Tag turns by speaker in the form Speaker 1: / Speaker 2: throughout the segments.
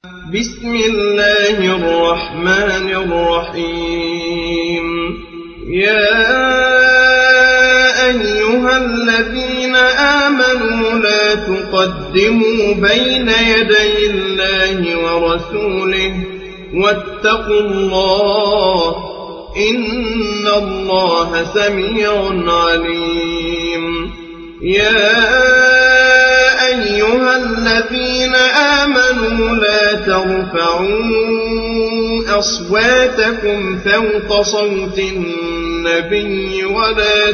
Speaker 1: بسم الله الرحمن الرحيم. يا أيها الذين آمنوا لا تقدموا بين يدي الله ورسوله واتقوا الله إن الله سميع عليم. يا أيها الذين آمنوا لا ترفعوا أصواتكم فوق صوت النبي ولا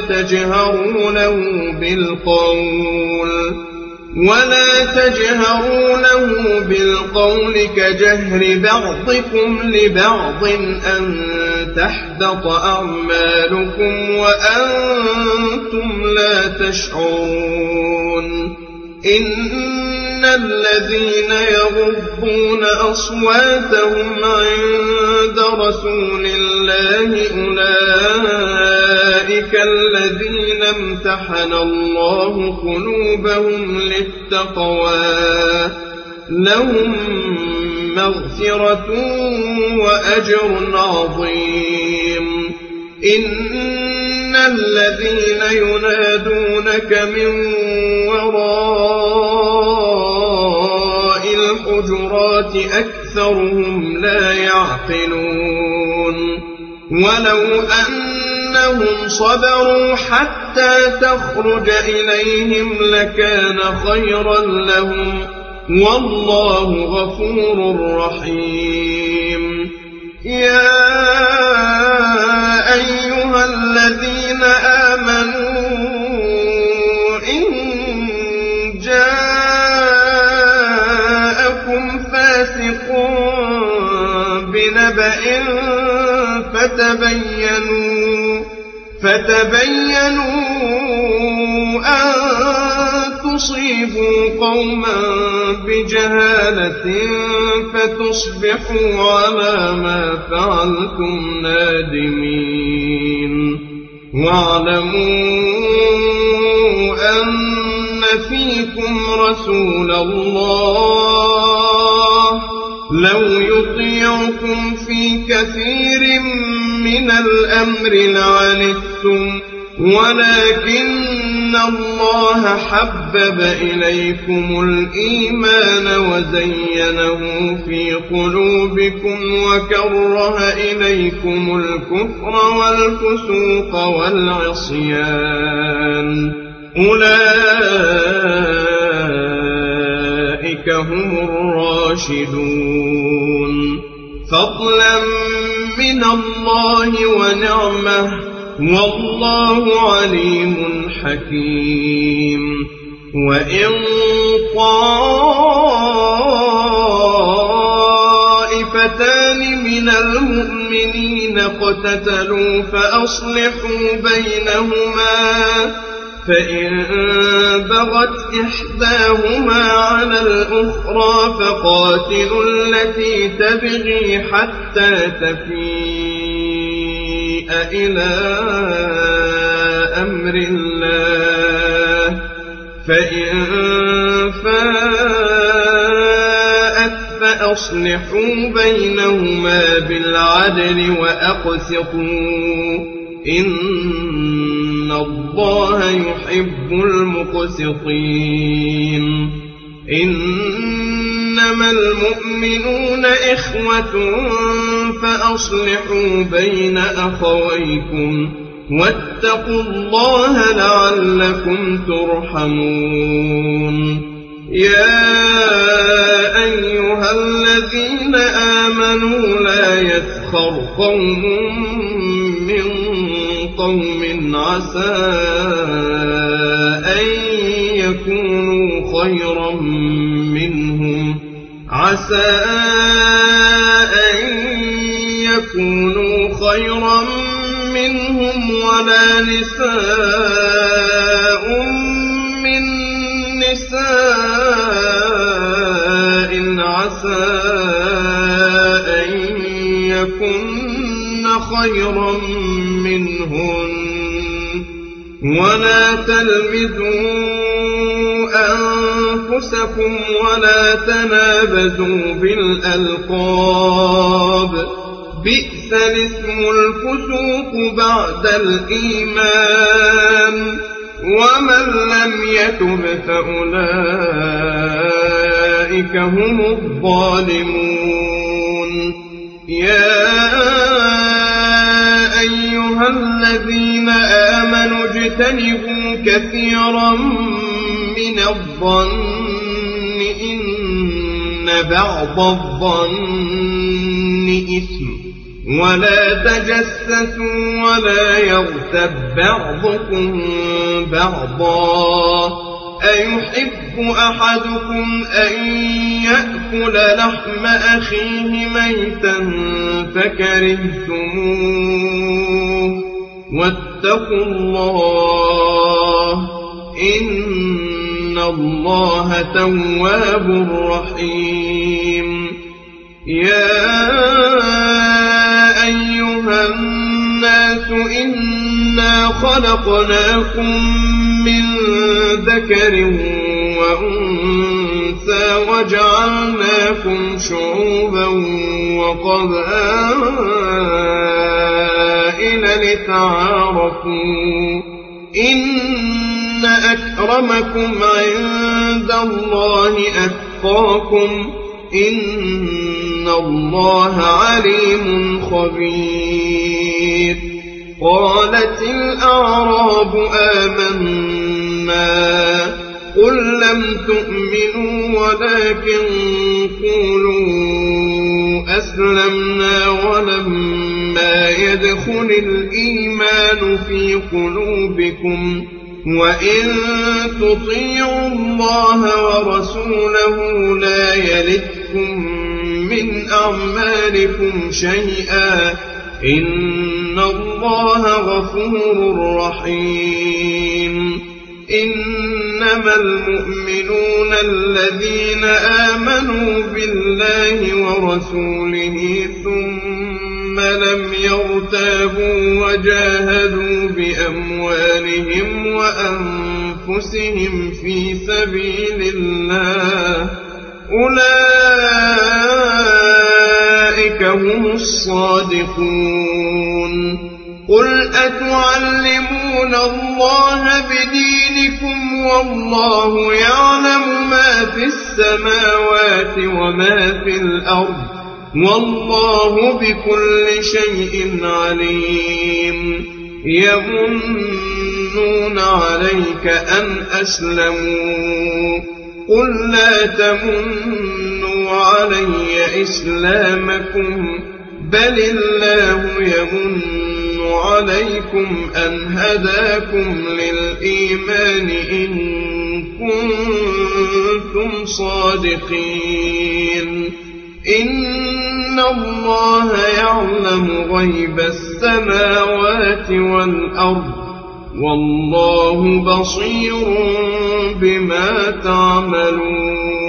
Speaker 1: تجهروا له بالقول كجهر بعضكم لبعض أن تحبط أعمالكم وأنتم لا تشعرون. إن الذين يغضون أصواتهم عند رسول الله أولئك الذين امتحن الله قلوبهم للتقوى لهم مغفرة وأجر عظيم. إن الذين ينادونك من وراء الحجرات أكثرهم لا يعقلون. ولو أنهم صبروا حتى تخرج إليهم لكان خيرا لهم والله غفور رحيم. يا أيها الذين آمنوا إن جاءكم فاسق بنبأ فتبينوا أن تصيبوا قوما بجهالة فتصبحوا على ما فعلتم نادمين. واعلموا أن فيكم رسول الله لو يطيعكم في كثير من الأمر لعنتم ولكن الله حبب إليكم الإيمان وزينه في قلوبكم وكره إليكم الكفر والفسوق والعصيان أولئك هم الراشدون فضلا من الله ونعمه والله عليم حكيم. وإن طائفتان من المؤمنين اقتتلوا فأصلحوا بينهما فإن بغت إحداهما على الأخرى فقاتلوا التي تبغي حتى تفيء إلى أمر الله فإن فاءت فأصلحوا بينهما بالعدل وأقسطوا إن الله يحب المقسطين. إنما المؤمنون إخوة فأصلحوا بين أخويكم واتقوا الله لعلكم ترحمون. يا أيها الذين آمنوا لا يسخر قوم من قوم عسى أن يكونوا خيرا منهم ولا نساء من نساء عسى أن يكن خيرا منهن ولا تلمزوا أنفسكم ولا تنابزوا بالألقاب بئس الاسم الفسوق بعد الإيمان ومن لم يتب فأولئك هم الظالمون يا أيها الذين آمنوا اجتنبوا كثيرا من الظن إن بعض الظن إثم ولا تجسسوا ولا يغتب بعضكم بعضا أيحب أحدكم أن يأكل لحم أخيه ميتا فكرهتموه واتقوا الله إن الله تواب رحيم يا أيها الناس إنا خلقناكم من ذكر وأنثى وجعلناكم شعوبا وقبائل لتعارفوا إن أكرمكم عند الله أتقاكم إن الله عليم خبير قالت الأعراب آمنا قل لم تؤمنوا ولكن قولوا أسلمنا ولما يدخل الإيمان في قلوبكم وإن تطيعوا الله ورسوله لا يلتكم من أعمالكم شيئا إن الله غفور رحيم إنما المؤمنون الذين آمنوا بالله ورسوله ثم لم يرتابوا وجاهدوا بأموالهم وأنفسهم في سبيل الله أولئك هم الصادقون قل أتعلمون الله بدينكم والله يعلم ما في السماوات وما في الأرض والله بكل شيء عليم يمنون عليك أن أسلموا قل لا تمنوا علي إسلامكم بل الله يمن عليكم أن هداكم للإيمان إن كنتم صادقين إن الله يعلم غيب السماوات والأرض والله بصير بما تعملون